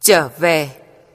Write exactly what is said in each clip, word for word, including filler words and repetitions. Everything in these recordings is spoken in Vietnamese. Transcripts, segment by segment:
trở về.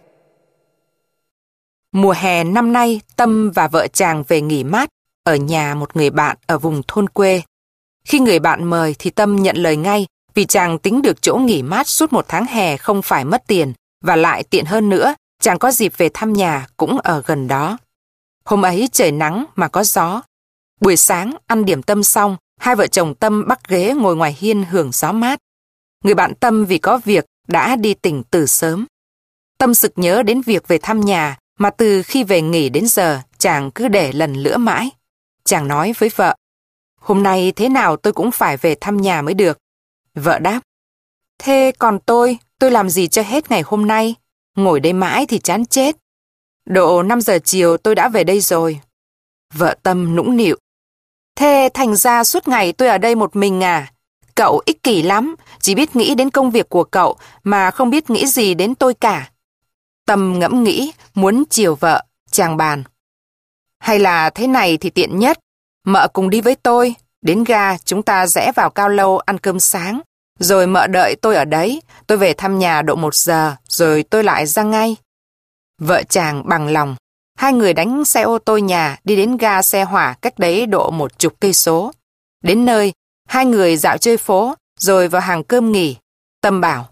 Mùa hè năm nay, Tâm và vợ chàng về nghỉ mát ở nhà một người bạn ở vùng thôn quê. Khi người bạn mời thì Tâm nhận lời ngay, vì chàng tính được chỗ nghỉ mát suốt một tháng hè không phải mất tiền, và lại tiện hơn nữa, chàng có dịp về thăm nhà cũng ở gần đó. Hôm ấy trời nắng mà có gió. Buổi sáng ăn điểm tâm xong, hai vợ chồng Tâm bắc ghế ngồi ngoài hiên hưởng gió mát. Người bạn Tâm vì có việc đã đi tỉnh từ sớm. Tâm sực nhớ đến việc về thăm nhà, mà từ khi về nghỉ đến giờ chàng cứ để lần lữa mãi. Chàng nói với vợ, hôm nay thế nào tôi cũng phải về thăm nhà mới được. Vợ đáp, thế còn tôi, tôi làm gì cho hết ngày hôm nay? Ngồi đây mãi thì chán chết. Độ năm giờ chiều tôi đã về đây rồi. Vợ Tâm nũng nịu, thế thành ra suốt ngày tôi ở đây một mình à? Cậu ích kỷ lắm, chỉ biết nghĩ đến công việc của cậu mà không biết nghĩ gì đến tôi cả. Tâm ngẫm nghĩ, muốn chiều vợ, chàng bàn. Hay là thế này thì tiện nhất, mợ cùng đi với tôi, đến ga chúng ta rẽ vào Cao Lâu ăn cơm sáng, rồi mợ đợi tôi ở đấy, tôi về thăm nhà độ một giờ, rồi tôi lại ra ngay. Vợ chàng bằng lòng, hai người đánh xe ô tô nhà đi đến ga xe hỏa cách đấy độ một chục cây số. Đến nơi, hai người dạo chơi phố, rồi vào hàng cơm nghỉ. Tâm bảo,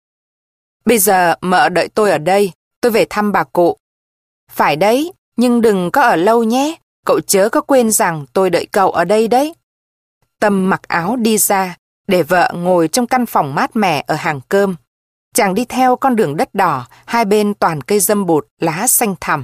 bây giờ mợ đợi tôi ở đây, tôi về thăm bà cụ. Phải đấy, nhưng đừng có ở lâu nhé, cậu chớ có quên rằng tôi đợi cậu ở đây đấy. Tâm mặc áo đi ra, để vợ ngồi trong căn phòng mát mẻ ở hàng cơm. Chàng đi theo con đường đất đỏ, hai bên toàn cây dâm bụt, lá xanh thẳm.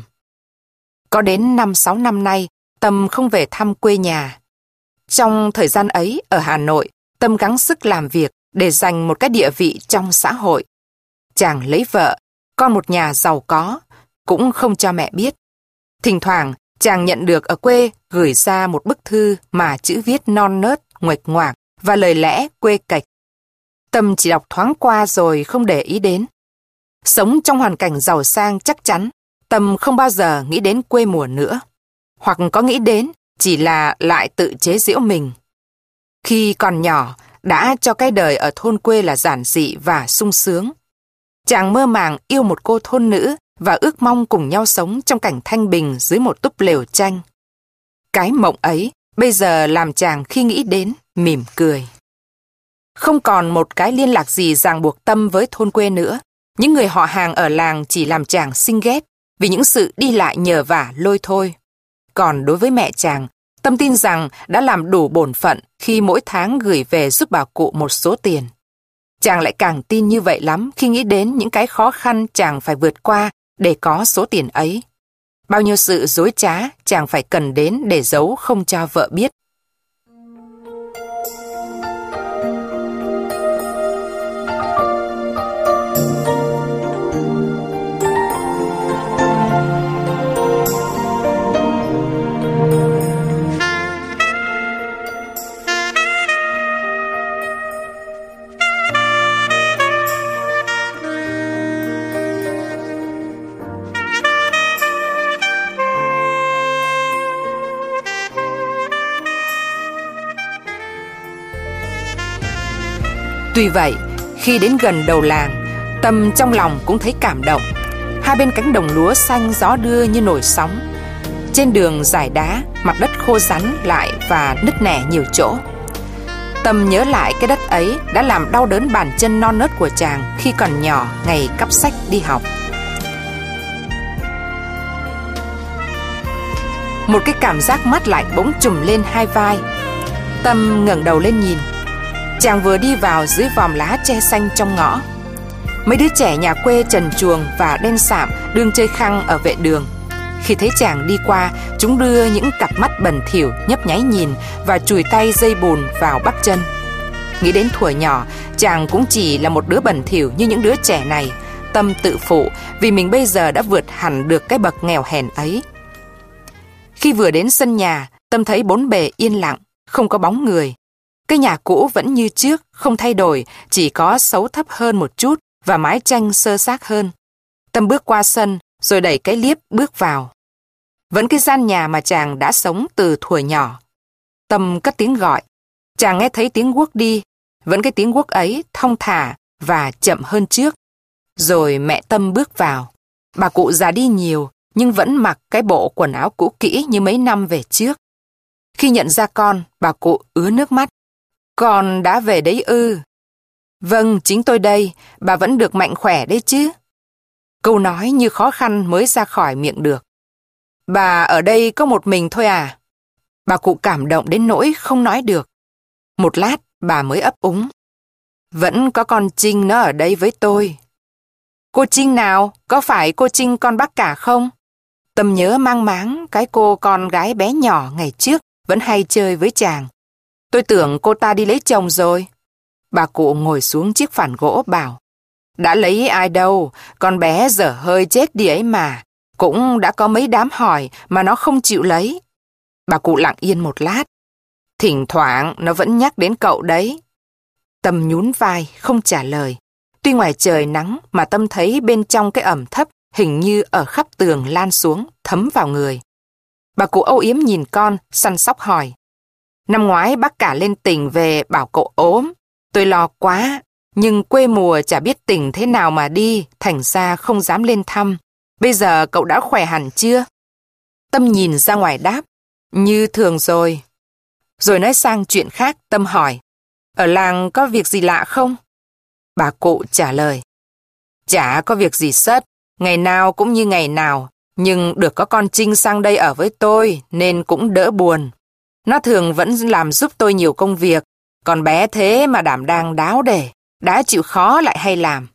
Có đến năm sáu năm nay, Tâm không về thăm quê nhà. Trong thời gian ấy, ở Hà Nội, Tâm gắng sức làm việc để giành một cái địa vị trong xã hội. Chàng lấy vợ, con một nhà giàu có, cũng không cho mẹ biết. Thỉnh thoảng, chàng nhận được ở quê gửi ra một bức thư mà chữ viết non nớt, nguệch ngoạc và lời lẽ quê cạch. Tâm chỉ đọc thoáng qua rồi không để ý đến. Sống trong hoàn cảnh giàu sang chắc chắn, Tâm không bao giờ nghĩ đến quê mùa nữa. Hoặc có nghĩ đến, chỉ là lại tự chế giễu mình. Khi còn nhỏ, đã cho cái đời ở thôn quê là giản dị và sung sướng. Chàng mơ màng yêu một cô thôn nữ và ước mong cùng nhau sống trong cảnh thanh bình dưới một túp lều tranh. Cái mộng ấy bây giờ làm chàng khi nghĩ đến mỉm cười. Không còn một cái liên lạc gì ràng buộc Tâm với thôn quê nữa. Những người họ hàng ở làng chỉ làm chàng sinh ghét vì những sự đi lại nhờ vả lôi thôi. Còn đối với mẹ chàng, Tâm tin rằng đã làm đủ bổn phận khi mỗi tháng gửi về giúp bà cụ một số tiền. Chàng lại càng tin như vậy lắm khi nghĩ đến những cái khó khăn chàng phải vượt qua để có số tiền ấy. Bao nhiêu sự dối trá chàng phải cần đến để giấu không cho vợ biết. Tuy vậy, khi đến gần đầu làng, Tâm trong lòng cũng thấy cảm động. Hai bên cánh đồng lúa xanh gió đưa như nổi sóng. Trên đường dải đá, mặt đất khô rắn lại và nứt nẻ nhiều chỗ. Tâm nhớ lại cái đất ấy đã làm đau đớn bàn chân non nớt của chàng khi còn nhỏ ngày cắp sách đi học. Một cái cảm giác mát lạnh bỗng trùm lên hai vai. Tâm ngẩng đầu lên nhìn. Chàng vừa đi vào dưới vòm lá tre xanh trong ngõ. Mấy đứa trẻ nhà quê trần truồng và đen sạm đương chơi khăng ở vệ đường. Khi thấy chàng đi qua, chúng đưa những cặp mắt bẩn thỉu nhấp nháy nhìn và chùi tay dây bùn vào bắp chân. Nghĩ đến thuở nhỏ, chàng cũng chỉ là một đứa bẩn thỉu như những đứa trẻ này. Tâm tự phụ vì mình bây giờ đã vượt hẳn được cái bậc nghèo hèn ấy. Khi vừa đến sân nhà, Tâm thấy bốn bề yên lặng, không có bóng người. Cái nhà cũ vẫn như trước, không thay đổi, chỉ có xấu thấp hơn một chút và mái tranh sơ xác hơn. Tâm bước qua sân, rồi đẩy cái liếp bước vào. Vẫn cái gian nhà mà chàng đã sống từ thuở nhỏ. Tâm cất tiếng gọi. Chàng nghe thấy tiếng guốc đi, vẫn cái tiếng guốc ấy thong thả và chậm hơn trước. Rồi mẹ Tâm bước vào. Bà cụ già đi nhiều, nhưng vẫn mặc cái bộ quần áo cũ kỹ như mấy năm về trước. Khi nhận ra con, bà cụ ứa nước mắt. Con đã về đấy ư? Vâng, chính tôi đây, bà vẫn được mạnh khỏe đấy chứ. Câu nói như khó khăn mới ra khỏi miệng được. Bà ở đây có một mình thôi à? Bà cụ cảm động đến nỗi không nói được. Một lát, bà mới ấp úng. Vẫn có con Trinh nó ở đây với tôi. Cô Trinh nào? Có phải cô Trinh con bác cả không? Tâm nhớ mang máng cái cô con gái bé nhỏ ngày trước vẫn hay chơi với chàng. Tôi tưởng cô ta đi lấy chồng rồi. Bà cụ ngồi xuống chiếc phản gỗ bảo. Đã lấy ai đâu, con bé dở hơi chết đi ấy mà. Cũng đã có mấy đám hỏi mà nó không chịu lấy. Bà cụ lặng yên một lát. Thỉnh thoảng nó vẫn nhắc đến cậu đấy. Tâm nhún vai, không trả lời. Tuy ngoài trời nắng mà Tâm thấy bên trong cái ẩm thấp hình như ở khắp tường lan xuống, thấm vào người. Bà cụ âu yếm nhìn con, săn sóc hỏi. Năm ngoái bác cả lên tỉnh về bảo cậu ốm. Tôi lo quá, nhưng quê mùa chả biết tỉnh thế nào mà đi, thành ra không dám lên thăm. Bây giờ cậu đã khỏe hẳn chưa? Tâm nhìn ra ngoài đáp. Như thường rồi. Rồi nói sang chuyện khác, Tâm hỏi. Ở làng có việc gì lạ không? Bà cụ trả lời. Chả có việc gì sất, ngày nào cũng như ngày nào. Nhưng được có con Trinh sang đây ở với tôi nên cũng đỡ buồn. Nó thường vẫn làm giúp tôi nhiều công việc. Còn bé thế mà đảm đang đáo để, đã chịu khó lại hay làm.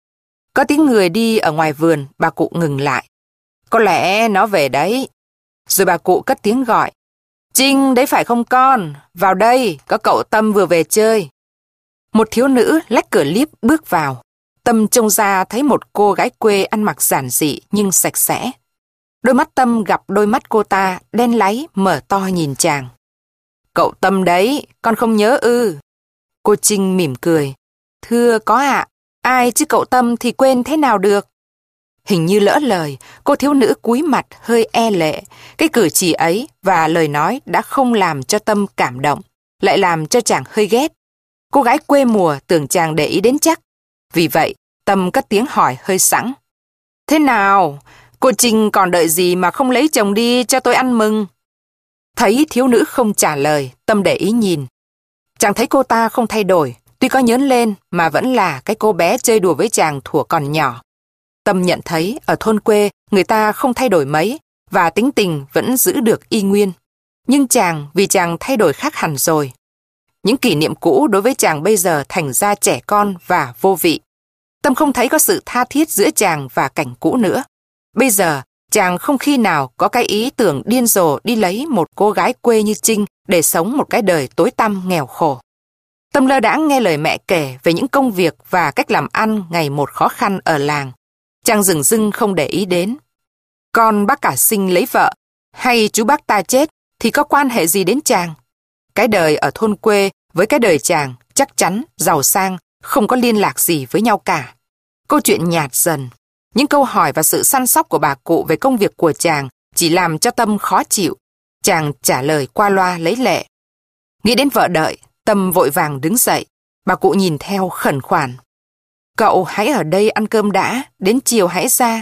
Có tiếng người đi ở ngoài vườn, bà cụ ngừng lại. Có lẽ nó về đấy. Rồi bà cụ cất tiếng gọi. Trinh, đấy phải không con? Vào đây, có cậu Tâm vừa về chơi. Một thiếu nữ lách cửa líp bước vào. Tâm trông ra thấy một cô gái quê ăn mặc giản dị nhưng sạch sẽ. Đôi mắt Tâm gặp đôi mắt cô ta đen láy mở to nhìn chàng. Cậu Tâm đấy, con không nhớ ư? Cô Trinh mỉm cười. Thưa có ạ, ai chứ cậu Tâm thì quên thế nào được. Hình như lỡ lời, cô thiếu nữ cúi mặt hơi e lệ. Cái cử chỉ ấy và lời nói đã không làm cho Tâm cảm động, lại làm cho chàng hơi ghét. Cô gái quê mùa tưởng chàng để ý đến chắc. Vì vậy, Tâm cất tiếng hỏi hơi sẵn. Thế nào? Cô Trinh còn đợi gì mà không lấy chồng đi cho tôi ăn mừng? Thấy thiếu nữ không trả lời, Tâm để ý nhìn. Chàng thấy cô ta không thay đổi, tuy có nhớn lên mà vẫn là cái cô bé chơi đùa với chàng thuở còn nhỏ. Tâm nhận thấy ở thôn quê người ta không thay đổi mấy và tính tình vẫn giữ được y nguyên. Nhưng chàng vì chàng thay đổi khác hẳn rồi. Những kỷ niệm cũ đối với chàng bây giờ thành ra trẻ con và vô vị. Tâm không thấy có sự tha thiết giữa chàng và cảnh cũ nữa. Bây giờ, chàng không khi nào có cái ý tưởng điên rồ đi lấy một cô gái quê như Trinh để sống một cái đời tối tăm nghèo khổ. Tâm lơ đãng nghe lời mẹ kể về những công việc và cách làm ăn ngày một khó khăn ở làng. Chàng dửng dưng không để ý đến. Con bác cả Sinh lấy vợ, hay chú bác ta chết thì có quan hệ gì đến chàng? Cái đời ở thôn quê với cái đời chàng chắc chắn, giàu sang, không có liên lạc gì với nhau cả. Câu chuyện nhạt dần. Những câu hỏi và sự săn sóc của bà cụ về công việc của chàng chỉ làm cho Tâm khó chịu. Chàng trả lời qua loa lấy lệ. Nghĩ đến vợ đợi, Tâm vội vàng đứng dậy. Bà cụ nhìn theo khẩn khoản. Cậu hãy ở đây ăn cơm đã, đến chiều hãy ra.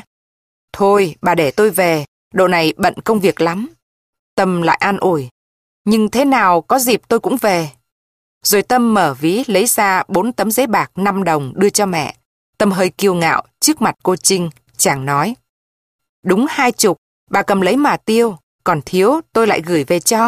Thôi, bà để tôi về, độ này bận công việc lắm. Tâm lại an ủi. Nhưng thế nào có dịp tôi cũng về. Rồi Tâm mở ví lấy ra bốn tấm giấy bạc năm đồng đưa cho mẹ. Tâm hơi kiêu ngạo trước mặt cô Trinh, chàng nói. Đúng hai chục, bà cầm lấy mà tiêu, còn thiếu tôi lại gửi về cho.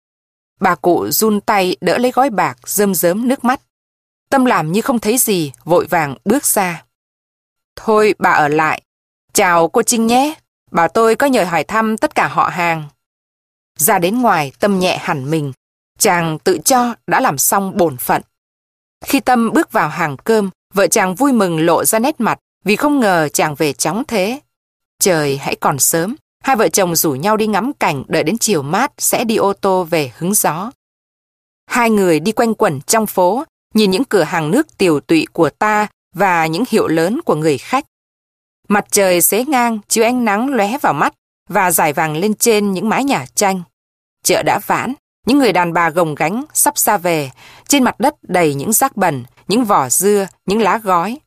Bà cụ run tay đỡ lấy gói bạc, rơm rớm nước mắt. Tâm làm như không thấy gì, vội vàng bước ra. Thôi bà ở lại. Chào cô Trinh nhé, bảo tôi có nhờ hỏi thăm tất cả họ hàng. Ra đến ngoài, Tâm nhẹ hẳn mình. Chàng tự cho đã làm xong bổn phận. Khi Tâm bước vào hàng cơm, vợ chàng vui mừng lộ ra nét mặt vì không ngờ chàng về chóng thế. Trời hãy còn sớm, hai vợ chồng rủ nhau đi ngắm cảnh, đợi đến chiều mát sẽ đi ô tô về hứng gió. Hai người đi quanh quẩn trong phố, nhìn những cửa hàng nước tiều tụy của ta và những hiệu lớn của người khách. Mặt trời xế ngang chiếu ánh nắng lóe vào mắt và rải vàng lên trên những mái nhà tranh. Chợ đã vãn, những người đàn bà gồng gánh sắp ra về, trên mặt đất đầy những rác bẩn, những vỏ dưa, những lá gói.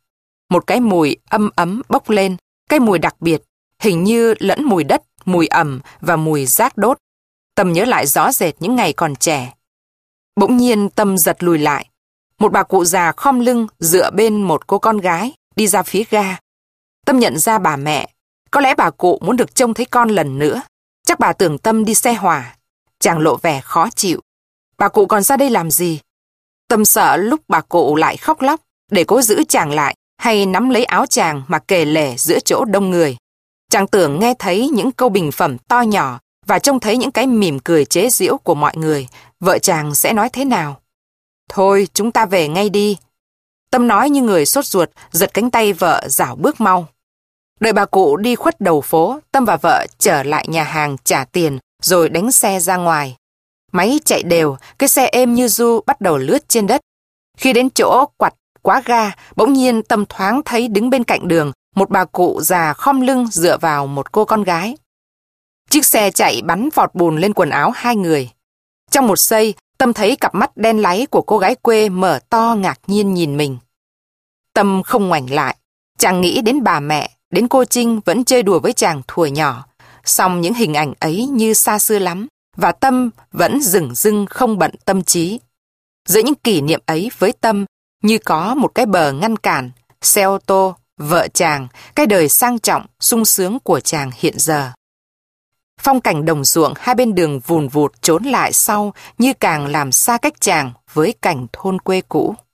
Một cái mùi âm ấm bốc lên, cái mùi đặc biệt, hình như lẫn mùi đất, mùi ẩm và mùi rác đốt. Tâm nhớ lại rõ rệt những ngày còn trẻ. Bỗng nhiên Tâm giật lùi lại. Một bà cụ già khom lưng dựa bên một cô con gái đi ra phía ga. Tâm nhận ra bà mẹ. Có lẽ bà cụ muốn được trông thấy con lần nữa. Chắc bà tưởng Tâm đi xe hỏa. Chàng lộ vẻ khó chịu. Bà cụ còn ra đây làm gì? Tâm sợ lúc bà cụ lại khóc lóc để cố giữ chàng lại, hay nắm lấy áo chàng mà kề lể giữa chỗ đông người. Chàng tưởng nghe thấy những câu bình phẩm to nhỏ và trông thấy những cái mỉm cười chế giễu của mọi người, vợ chàng sẽ nói thế nào? Thôi, chúng ta về ngay đi. Tâm nói như người sốt ruột, giật cánh tay vợ rảo bước mau. Đợi bà cụ đi khuất đầu phố, Tâm và vợ trở lại nhà hàng trả tiền, rồi đánh xe ra ngoài. Máy chạy đều, cái xe êm như ru bắt đầu lướt trên đất. Khi đến chỗ quặt quá ga, bỗng nhiên Tâm thoáng thấy đứng bên cạnh đường, một bà cụ già khom lưng dựa vào một cô con gái. Chiếc xe chạy bắn vọt bùn lên quần áo hai người. Trong một giây, Tâm thấy cặp mắt đen láy của cô gái quê mở to ngạc nhiên nhìn mình. Tâm không ngoảnh lại, chàng nghĩ đến bà mẹ, đến cô Trinh vẫn chơi đùa với chàng thuở nhỏ. Song những hình ảnh ấy như xa xưa lắm, và Tâm vẫn dửng dưng không bận tâm trí. Giữa những kỷ niệm ấy với Tâm như có một cái bờ ngăn cản, xe ô tô, vợ chàng, cái đời sang trọng, sung sướng của chàng hiện giờ. Phong cảnh đồng ruộng hai bên đường vùn vụt trốn lại sau như càng làm xa cách chàng với cảnh thôn quê cũ.